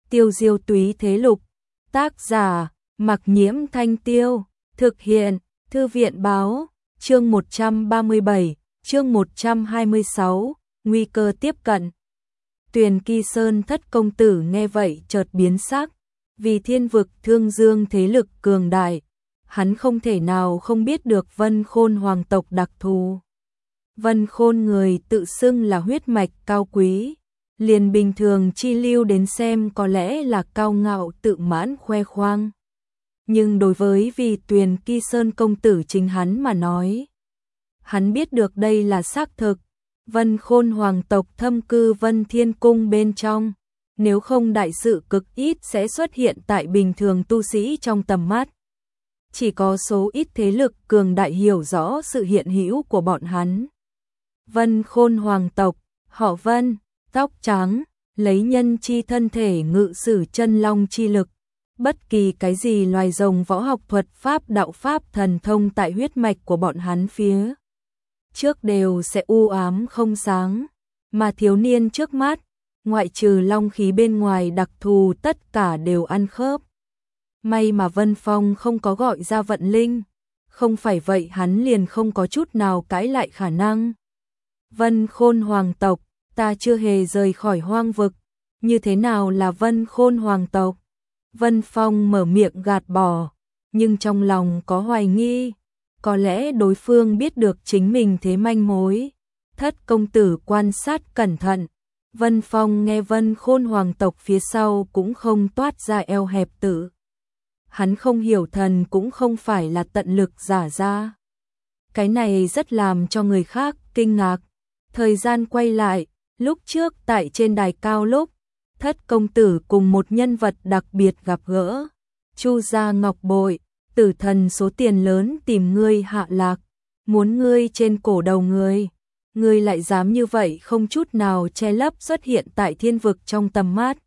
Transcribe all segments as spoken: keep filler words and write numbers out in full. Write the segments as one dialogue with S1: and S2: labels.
S1: Tiêu diêu túy thế lục. Tác giả, Mặc Nhiễm Thanh Tiêu. Thực hiện, Thư viện báo. Chương một trăm ba mươi bảy, chương một trăm hai mươi sáu, nguy cơ tiếp cận. Tuyền Kỳ Sơn thất công tử nghe vậy chợt biến sắc, vì thiên vực Thương Dương thế lực cường đại, hắn không thể nào không biết được Vân Khôn hoàng tộc đặc thù. Vân Khôn người tự xưng là huyết mạch cao quý, liền bình thường chi lưu đến xem có lẽ là cao ngạo tự mãn khoe khoang. Nhưng đối với vì Tuyền Kỳ Sơn công tử chính hắn mà nói, hắn biết được đây là xác thực. Vân Khôn hoàng tộc thâm cư Vân Thiên Cung bên trong, nếu không đại sự cực ít sẽ xuất hiện tại bình thường tu sĩ trong tầm mắt. Chỉ có số ít thế lực cường đại hiểu rõ sự hiện hữu của bọn hắn. Vân Khôn hoàng tộc, họ Vân, tóc trắng, lấy nhân chi thân thể ngự sử chân long chi lực. Bất kỳ cái gì loài rồng võ học thuật pháp đạo pháp thần thông tại huyết mạch của bọn hắn phía trước đều sẽ u ám không sáng, mà thiếu niên trước mắt, ngoại trừ long khí bên ngoài đặc thù tất cả đều ăn khớp. May mà Vân Phong không có gọi ra vận linh, không phải vậy hắn liền không có chút nào cãi lại khả năng. Vân Khôn hoàng tộc, ta chưa hề rời khỏi hoang vực, như thế nào là Vân Khôn hoàng tộc? Vân Phong mở miệng gạt bỏ, nhưng trong lòng có hoài nghi. Có lẽ đối phương biết được chính mình thế manh mối. Thất công tử quan sát cẩn thận. Vân Phong nghe Vân Khôn hoàng tộc phía sau cũng không toát ra eo hẹp tử. Hắn không hiểu thần cũng không phải là tận lực giả ra. Cái này rất làm cho người khác kinh ngạc. Thời gian quay lại, lúc trước tại trên đài cao lúc, thất công tử cùng một nhân vật đặc biệt gặp gỡ. Chu gia ngọc bội. Tử thần số tiền lớn tìm ngươi hạ lạc, muốn ngươi trên cổ đầu ngươi, ngươi lại dám như vậy không chút nào che lấp xuất hiện tại thiên vực trong tầm mắt.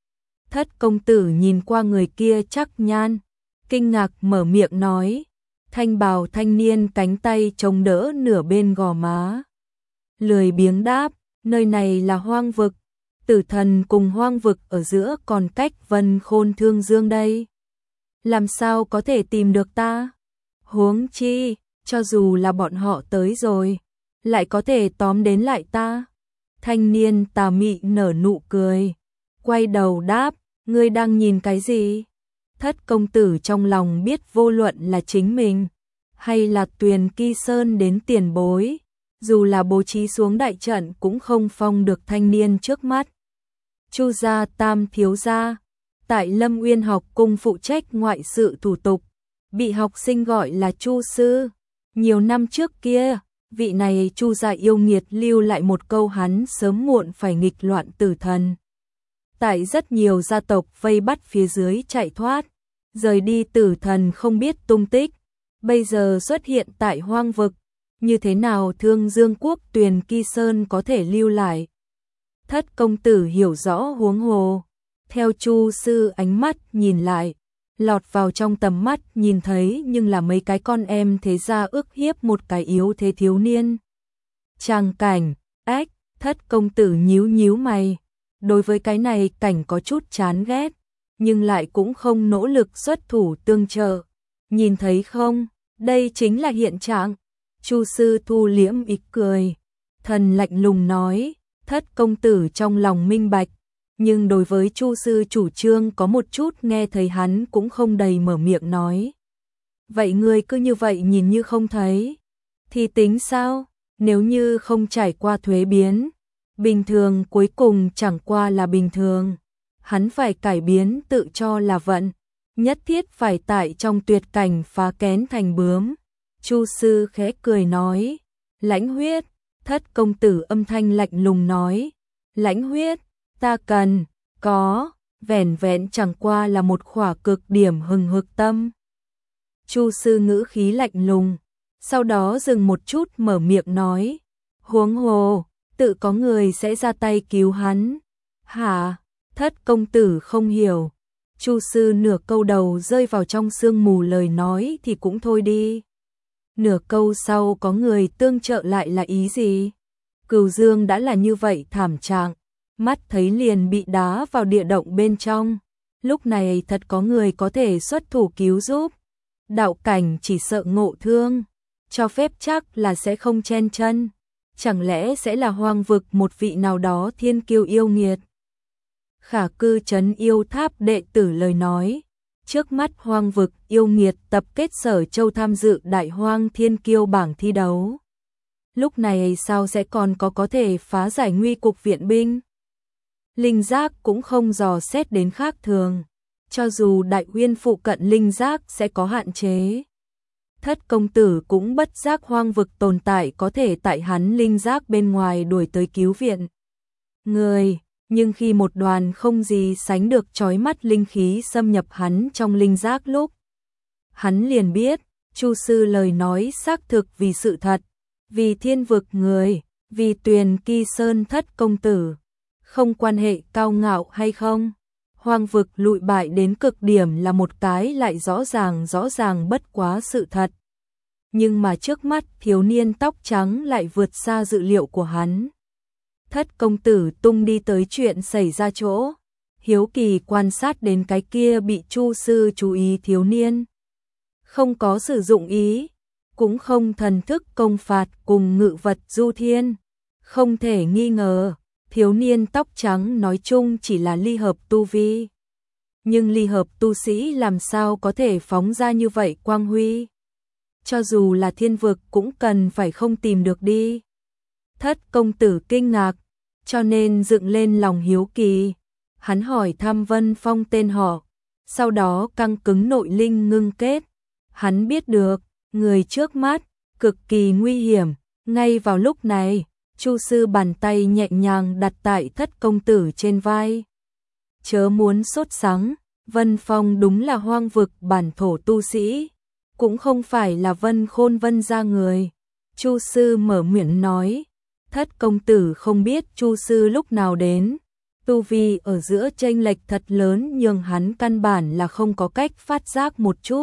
S1: Thất công tử nhìn qua người kia chắc nhan, kinh ngạc mở miệng nói, thanh bào thanh niên cánh tay chống đỡ nửa bên gò má. Lười biếng đáp, nơi này là hoang vực, tử thần cùng hoang vực ở giữa còn cách Vân Khôn Thương Dương đây. Làm sao có thể tìm được ta? Huống chi, cho dù là bọn họ tới rồi, lại có thể tóm đến lại ta. Thanh niên tà mị nở nụ cười, quay đầu đáp, ngươi đang nhìn cái gì? Thất công tử trong lòng biết vô luận là chính mình, hay là Tuyền Kỳ Sơn đến tiền bối, dù là bố trí xuống đại trận cũng không phong được thanh niên trước mắt. Chu gia tam thiếu gia, tại Lâm Uyên học cung phụ trách ngoại sự thủ tục, bị học sinh gọi là Chu sư. Nhiều năm trước kia, vị này Chu gia yêu nghiệt lưu lại một câu hắn sớm muộn phải nghịch loạn tử thần. Tại rất nhiều gia tộc vây bắt phía dưới chạy thoát, rời đi tử thần không biết tung tích, bây giờ xuất hiện tại hoang vực, như thế nào Thương Dương quốc Tuyền Kỳ Sơn có thể lưu lại? Thất công tử hiểu rõ huống hồ. Theo Chu sư ánh mắt nhìn lại, lọt vào trong tầm mắt nhìn thấy nhưng là mấy cái con em thế gia ức hiếp một cái yếu thế thiếu niên. Tràng cảnh, ách, thất công tử nhíu nhíu mày. Đối với cái này cảnh có chút chán ghét, nhưng lại cũng không nỗ lực xuất thủ tương trợ. Nhìn thấy không, đây chính là hiện trạng. Chu sư thu liễm ít cười, thần lạnh lùng nói, thất công tử trong lòng minh bạch. Nhưng đối với Chu sư chủ trương có một chút nghe thấy hắn cũng không đầy mở miệng nói. Vậy ngươi cứ như vậy nhìn như không thấy, thì tính sao? Nếu như không trải qua thuế biến, bình thường cuối cùng chẳng qua là bình thường. Hắn phải cải biến tự cho là vận, nhất thiết phải tại trong tuyệt cảnh phá kén thành bướm. Chu sư khẽ cười nói, lãnh huyết, thất công tử âm thanh lạnh lùng nói, lãnh huyết. Ta cần, có, vẻn vẹn chẳng qua là một khỏa cực điểm hừng hực tâm. Chu sư ngữ khí lạnh lùng, sau đó dừng một chút mở miệng nói, huống hồ, tự có người sẽ ra tay cứu hắn. Hả? Thất công tử không hiểu. Chu sư nửa câu đầu rơi vào trong sương mù lời nói thì cũng thôi đi. Nửa câu sau có người tương trợ lại là ý gì? Cửu Dương đã là như vậy thảm trạng. mắt thấy liền bị đá vào địa động bên trong. Lúc này thật có người có thể xuất thủ cứu giúp. Đạo cảnh chỉ sợ ngộ thương, cho phép chắc là sẽ không chen chân. Chẳng lẽ sẽ là hoang vực một vị nào đó thiên kiêu yêu nghiệt? Khả Cư trấn yêu tháp đệ tử lời nói. Trước mắt hoang vực yêu nghiệt tập kết Sở Châu tham dự đại hoang thiên kiêu bảng thi đấu. Lúc này sao sẽ còn có có thể phá giải nguy cục viện binh? Linh giác cũng không dò xét đến khác thường. Cho dù đại uyên phụ cận linh giác sẽ có hạn chế. Thất công tử cũng bất giác hoang vực tồn tại có thể tại hắn linh giác bên ngoài đuổi tới cứu viện người, nhưng khi một đoàn không gì sánh được chói mắt linh khí xâm nhập hắn trong linh giác lúc, hắn liền biết, Chu sư lời nói xác thực vì sự thật, vì thiên vực người, vì Tuyền Kỳ Sơn thất công tử, không quan hệ cao ngạo hay không. Hoang vực lụi bại đến cực điểm là một cái lại rõ ràng rõ ràng bất quá sự thật. Nhưng mà trước mắt thiếu niên tóc trắng lại vượt xa dự liệu của hắn. Thất công tử tung đi tới chuyện xảy ra chỗ. Hiếu kỳ quan sát đến cái kia bị Chu sư chú ý thiếu niên. Không có sử dụng ý, cũng không thần thức công phạt cùng ngự vật du thiên. Không thể nghi ngờ, thiếu niên tóc trắng nói chung chỉ là ly hợp tu vi. Nhưng ly hợp tu sĩ làm sao có thể phóng ra như vậy quang huy? Cho dù là thiên vực cũng cần phải không tìm được đi. Thất công tử kinh ngạc, cho nên dựng lên lòng hiếu kỳ. Hắn hỏi thăm Vân Phong tên họ, sau đó căng cứng nội linh ngưng kết. Hắn biết được, người trước mắt, cực kỳ nguy hiểm. Ngay vào lúc này, Chu sư bàn tay nhẹ nhàng đặt tại thất công tử trên vai. Chớ muốn sốt sắng, Vân Phong đúng là hoang vực bản thổ tu sĩ, cũng không phải là Vân Khôn Vân gia người. Chu sư mở miệng nói, thất công tử không biết Chu sư lúc nào đến. Tu vi ở giữa chênh lệch thật lớn nhưng hắn căn bản là không có cách phát giác một chút.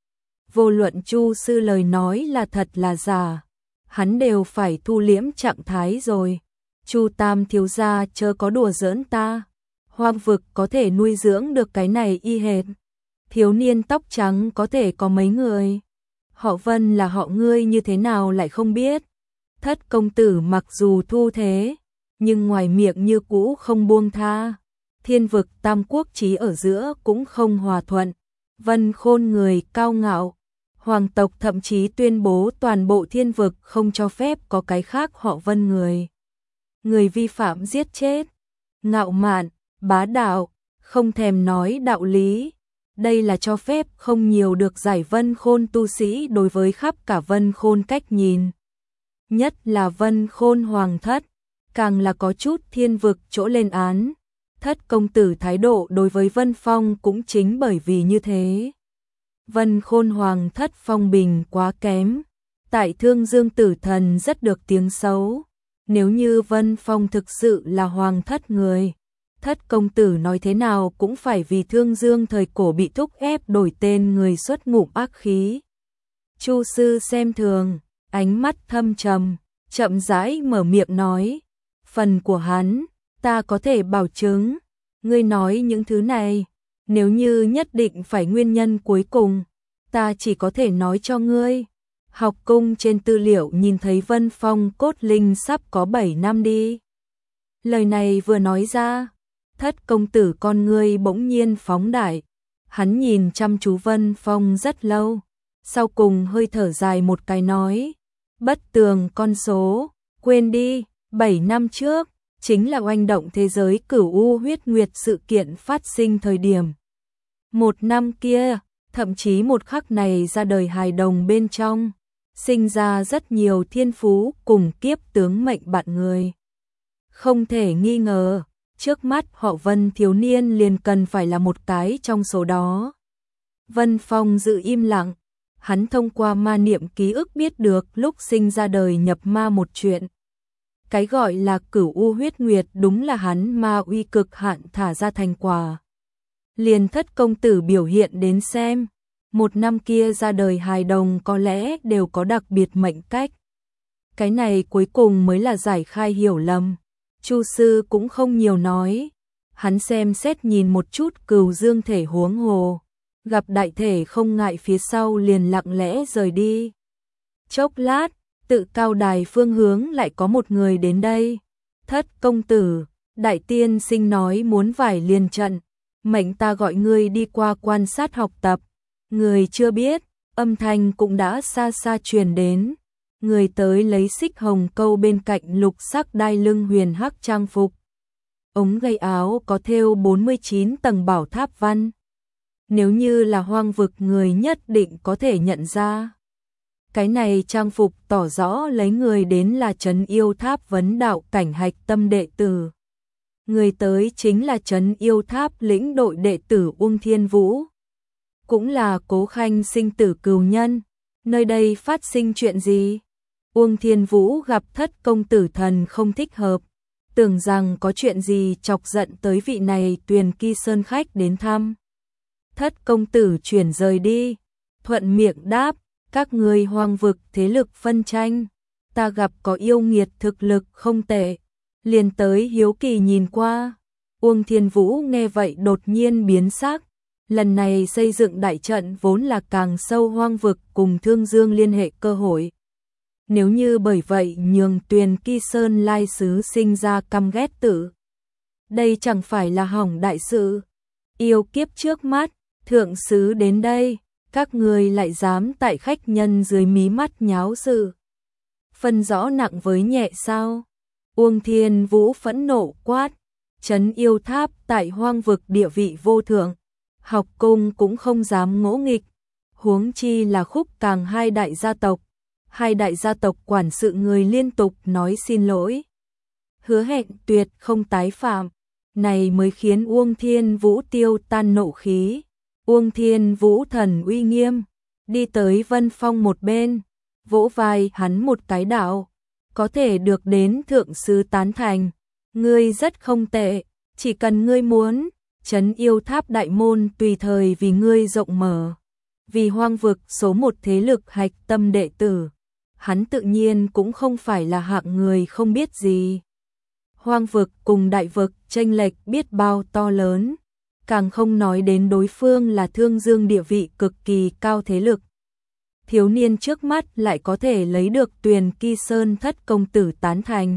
S1: Vô luận Chu sư lời nói là thật là giả, hắn đều phải thu liễm trạng thái rồi. Chu tam thiếu gia chớ có đùa giỡn ta. Hoang vực có thể nuôi dưỡng được cái này y hệt. Thiếu niên tóc trắng có thể có mấy người. Họ Vân là họ ngươi như thế nào lại không biết. Thất công tử mặc dù thu thế, nhưng ngoài miệng như cũ không buông tha. Thiên vực tam quốc chí ở giữa cũng không hòa thuận. Vân Khôn người cao ngạo. Hoàng tộc thậm chí tuyên bố toàn bộ thiên vực không cho phép có cái khác họ Vân người. Người vi phạm giết chết. Ngạo mạn, bá đạo, không thèm nói đạo lý. Đây là cho phép không nhiều được giải Vân Khôn tu sĩ đối với khắp cả Vân Khôn cách nhìn. Nhất là Vân Khôn hoàng thất, càng là có chút thiên vực chỗ lên án. Thất công tử thái độ đối với Vân Phong cũng chính bởi vì như thế. Vân Khôn hoàng thất phong bình quá kém, tại Thương Dương tử thần rất được tiếng xấu. Nếu như Vân Phong thực sự là hoàng thất người, thất công tử nói thế nào cũng phải vì Thương Dương thời cổ bị thúc ép đổi tên người xuất ngụm ác khí. Chu sư xem thường, ánh mắt thâm trầm, chậm rãi mở miệng nói, phần của hắn, ta có thể bảo chứng. Ngươi nói những thứ này, nếu như nhất định phải nguyên nhân cuối cùng, ta chỉ có thể nói cho ngươi. Học cung trên tư liệu nhìn thấy Vân Phong cốt linh sắp có bảy năm đi. Lời này vừa nói ra, thất công tử con ngươi bỗng nhiên phóng đại. Hắn nhìn chăm chú Vân Phong rất lâu, sau cùng hơi thở dài một cái nói, bất tường con số, quên đi, bảy năm trước, chính là oanh động thế giới Cửu U huyết nguyệt sự kiện phát sinh thời điểm. Một năm kia, thậm chí một khắc này ra đời hài đồng bên trong, sinh ra rất nhiều thiên phú cùng kiếp tướng mệnh bạn người. Không thể nghi ngờ, trước mắt họ Vân thiếu niên liền cần phải là một cái trong số đó. Vân Phong giữ im lặng, hắn thông qua ma niệm ký ức biết được lúc sinh ra đời nhập ma một chuyện. Cái gọi là Cửu U huyết nguyệt đúng là hắn ma uy cực hạn thả ra thành quả. Liền thất công tử biểu hiện đến xem, một năm kia ra đời hài đồng có lẽ đều có đặc biệt mệnh cách. Cái này cuối cùng mới là giải khai hiểu lầm. Chu sư cũng không nhiều nói, hắn xem xét nhìn một chút Cửu Dương thể huống hồ, gặp đại thể không ngại phía sau liền lặng lẽ rời đi. Chốc lát, tự cao đài phương hướng lại có một người đến đây. Thất công tử, đại tiên sinh nói muốn vải liền trận, mệnh ta gọi ngươi đi qua quan sát học tập. Người chưa biết, âm thanh cũng đã xa xa truyền đến. Người tới lấy xích hồng câu bên cạnh lục sắc đai lưng huyền hắc trang phục. Ống gây áo có thêu bốn mươi chín tầng bảo tháp văn. Nếu như là hoang vực người nhất định có thể nhận ra. Cái này trang phục tỏ rõ lấy người đến là Trấn Yêu Tháp vấn đạo cảnh hạch tâm đệ tử. Người tới chính là Trấn Yêu Tháp lĩnh đội đệ tử Uông Thiên Vũ. Cũng là Cố Khanh sinh tử cừu nhân. Nơi đây phát sinh chuyện gì? Uông Thiên Vũ gặp thất công tử thần không thích hợp. Tưởng rằng có chuyện gì chọc giận tới vị này Tuyền Kỳ Sơn khách đến thăm. Thất công tử chuyển rời đi. Thuận miệng đáp. Các người hoang vực thế lực phân tranh. Ta gặp có yêu nghiệt thực lực không tệ. Liền tới hiếu kỳ nhìn qua. Uông Thiên Vũ nghe vậy đột nhiên biến sắc. Lần này xây dựng đại trận vốn là càng sâu hoang vực cùng Thương Dương liên hệ cơ hội. Nếu như bởi vậy nhường Tuyền Kỳ Sơn lai sứ sinh ra căm ghét tử. Đây chẳng phải là hỏng đại sự. Yêu kiếp trước mắt, thượng sứ đến đây. Các người lại dám tại khách nhân dưới mí mắt nháo sự. Phân rõ nặng với nhẹ sao? Uông Thiên Vũ phẫn nộ quát. Trấn Yêu Tháp tại hoang vực địa vị vô thượng. Học cung cũng không dám ngỗ nghịch. Huống chi là khúc càng hai đại gia tộc. Hai đại gia tộc quản sự người liên tục nói xin lỗi. Hứa hẹn tuyệt không tái phạm. Này mới khiến Uông Thiên Vũ tiêu tan nộ khí. Uông Thiên Vũ thần uy nghiêm, đi tới Vân Phong một bên, vỗ vai hắn một cái đạo, có thể được đến thượng sứ tán thành, ngươi rất không tệ, chỉ cần ngươi muốn, Trấn Yêu Tháp đại môn tùy thời vì ngươi rộng mở. Vì hoang vực số một thế lực hạch tâm đệ tử, hắn tự nhiên cũng không phải là hạng người không biết gì. Hoang vực cùng đại vực chênh lệch biết bao to lớn. Càng không nói đến đối phương là Thương Dương địa vị cực kỳ cao thế lực. Thiếu niên trước mắt lại có thể lấy được Tuyền Kỳ Sơn thất công tử tán thành.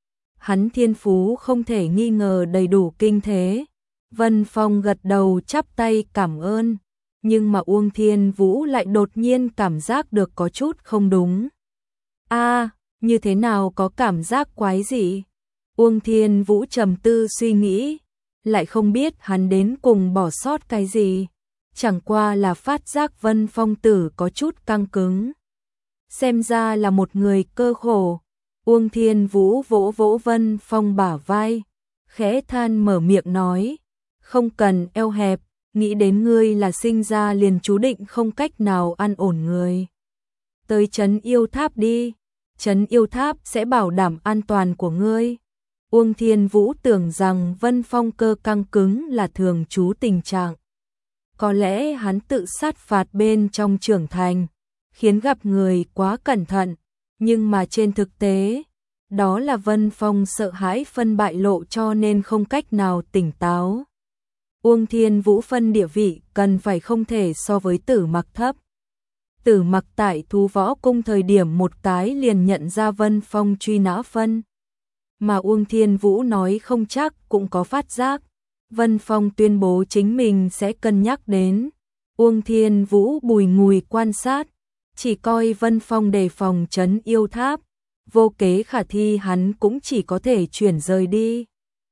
S1: Hắn thiên phú không thể nghi ngờ đầy đủ kinh thế. Vân Phong gật đầu chắp tay cảm ơn. Nhưng mà Uông Thiên Vũ lại đột nhiên cảm giác được có chút không đúng. A, như thế nào có cảm giác quái gì? Uông Thiên Vũ trầm tư suy nghĩ. Lại không biết hắn đến cùng bỏ sót cái gì. Chẳng qua là phát giác Vân Phong tử có chút căng cứng. Xem ra là một người cơ khổ. Uông Thiên Vũ vỗ vỗ Vân Phong bả vai. Khẽ than mở miệng nói. Không cần eo hẹp. Nghĩ đến ngươi là sinh ra liền chú định không cách nào an ổn người. Tới Trấn Yêu Tháp đi. Trấn Yêu Tháp sẽ bảo đảm an toàn của ngươi. Uông Thiên Vũ tưởng rằng Vân Phong cơ căng cứng là thường trú tình trạng. Có lẽ hắn tự sát phạt bên trong trưởng thành, khiến gặp người quá cẩn thận, nhưng mà trên thực tế, đó là Vân Phong sợ hãi phân bại lộ cho nên không cách nào tỉnh táo. Uông Thiên Vũ phân địa vị cần phải không thể so với Tử Mặc thấp. Tử Mặc tại Thú Võ Cung thời điểm một cái liền nhận ra Vân Phong truy nã phân. Mà Uông Thiên Vũ nói không chắc cũng có phát giác. Vân Phong tuyên bố chính mình sẽ cân nhắc đến. Uông Thiên Vũ bùi ngùi quan sát, chỉ coi Vân Phong đề phòng Trấn Yêu Tháp. Vô kế khả thi hắn cũng chỉ có thể chuyển rời đi.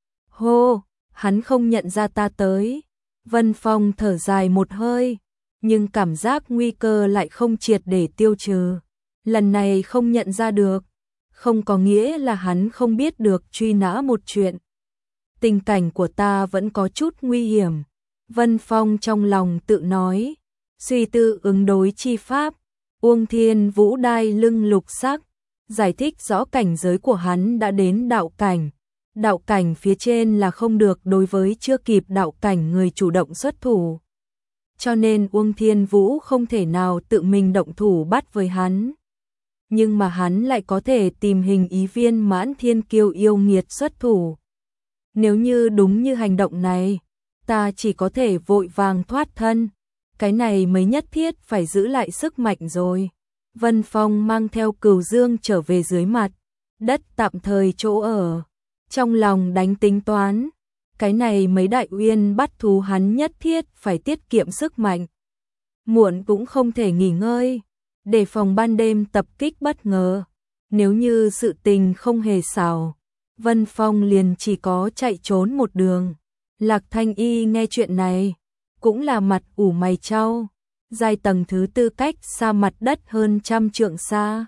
S1: Hô, hắn không nhận ra ta tới. Vân Phong thở dài một hơi, nhưng cảm giác nguy cơ lại không triệt để tiêu trừ. Lần này không nhận ra được, không có nghĩa là hắn không biết được truy nã một chuyện. Tình cảnh của ta vẫn có chút nguy hiểm. Vân Phong trong lòng tự nói, suy tư ứng đối chi pháp. Uông Thiên Vũ đai lưng lục sắc, giải thích rõ cảnh giới của hắn đã đến đạo cảnh. Đạo cảnh phía trên là không được đối với chưa kịp đạo cảnh người chủ động xuất thủ. Cho nên Uông Thiên Vũ không thể nào tự mình động thủ bắt với hắn. nhưng mà hắn lại có thể tìm hình ý viên mãn thiên kiêu yêu nghiệt xuất thủ. Nếu như đúng như hành động này, ta chỉ có thể vội vàng thoát thân, cái này mới nhất thiết phải giữ lại sức mạnh rồi. Vân Phong mang theo Cửu Dương trở về dưới mặt đất tạm thời chỗ ở, trong lòng đánh tính toán, cái này mấy đại uyên bắt thú hắn nhất thiết phải tiết kiệm sức mạnh. Muộn cũng không thể nghỉ ngơi, để phòng ban đêm tập kích bất ngờ. Nếu như sự tình không hề xảo, Vân Phong liền chỉ có chạy trốn một đường. Lạc Thanh Y nghe chuyện này, cũng là mặt ủ mày chau, giai tầng thứ tư cách xa mặt đất hơn trăm trượng xa.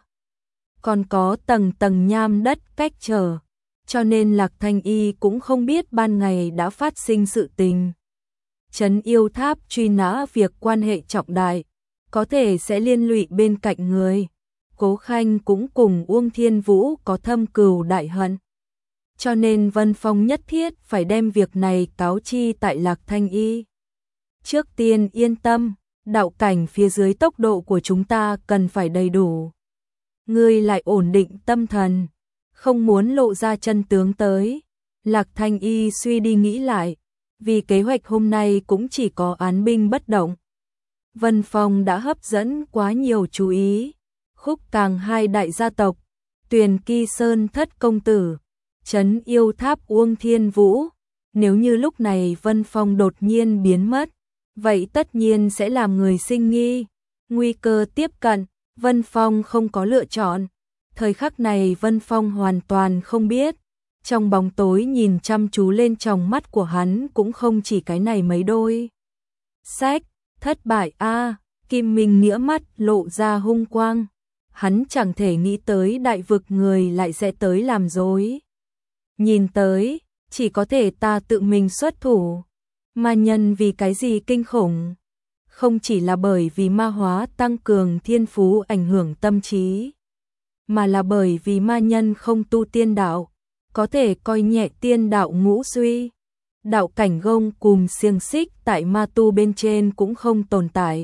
S1: Còn có tầng tầng nham đất cách trở, cho nên Lạc Thanh Y cũng không biết ban ngày đã phát sinh sự tình. Trấn Yêu Tháp truy nã việc quan hệ trọng đại, có thể sẽ liên lụy bên cạnh người. Cố Khanh cũng cùng Uông Thiên Vũ có thâm cừu đại hận. Cho nên Vân Phong nhất thiết phải đem việc này cáo chi tại Lạc Thanh Y. Trước tiên yên tâm, đạo cảnh phía dưới tốc độ của chúng ta cần phải đầy đủ. Ngươi lại ổn định tâm thần, không muốn lộ ra chân tướng tới. Lạc Thanh Y suy đi nghĩ lại, vì kế hoạch hôm nay cũng chỉ có án binh bất động. Vân Phong đã hấp dẫn quá nhiều chú ý. Khúc Càng hai đại gia tộc, Tuyền Kỳ Sơn thất công tử, Trấn Yêu Tháp Uông Thiên Vũ. Nếu như lúc này Vân Phong đột nhiên biến mất, vậy tất nhiên sẽ làm người sinh nghi. Nguy cơ tiếp cận, Vân Phong không có lựa chọn. Thời khắc này Vân Phong hoàn toàn không biết, trong bóng tối nhìn chăm chú lên trong mắt của hắn cũng không chỉ cái này mấy đôi. Sách, thất bại a. Kim Minh Nghĩa mắt lộ ra hung quang. Hắn chẳng thể nghĩ tới đại vực người lại sẽ tới làm dối. Nhìn tới, chỉ có thể ta tự mình xuất thủ. Ma nhân vì cái gì kinh khủng? Không chỉ là bởi vì ma hóa tăng cường thiên phú ảnh hưởng tâm trí, mà là bởi vì ma nhân không tu tiên đạo, có thể coi nhẹ tiên đạo ngũ suy. Đạo cảnh gông cùng xiềng xích tại ma tu bên trên cũng không tồn tại.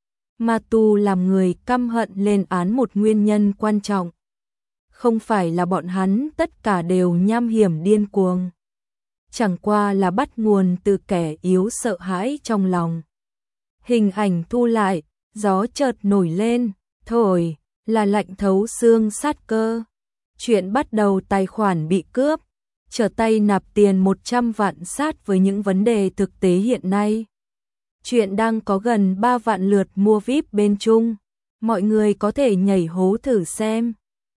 S1: Ma tu làm người căm hận lên án một nguyên nhân quan trọng. Không phải là bọn hắn tất cả đều nham hiểm điên cuồng. Chẳng qua là bắt nguồn từ kẻ yếu sợ hãi trong lòng. Hình ảnh thu lại, gió chợt nổi lên, thổi, là lạnh thấu xương sát cơ. Chuyện bắt đầu tài khoản bị cướp, trở tay nạp tiền một trăm vạn sát với những vấn đề thực tế hiện nay. Chuyện đang có gần ba vạn lượt mua vi ai pi bên Trung, mọi người có thể nhảy hố thử xem.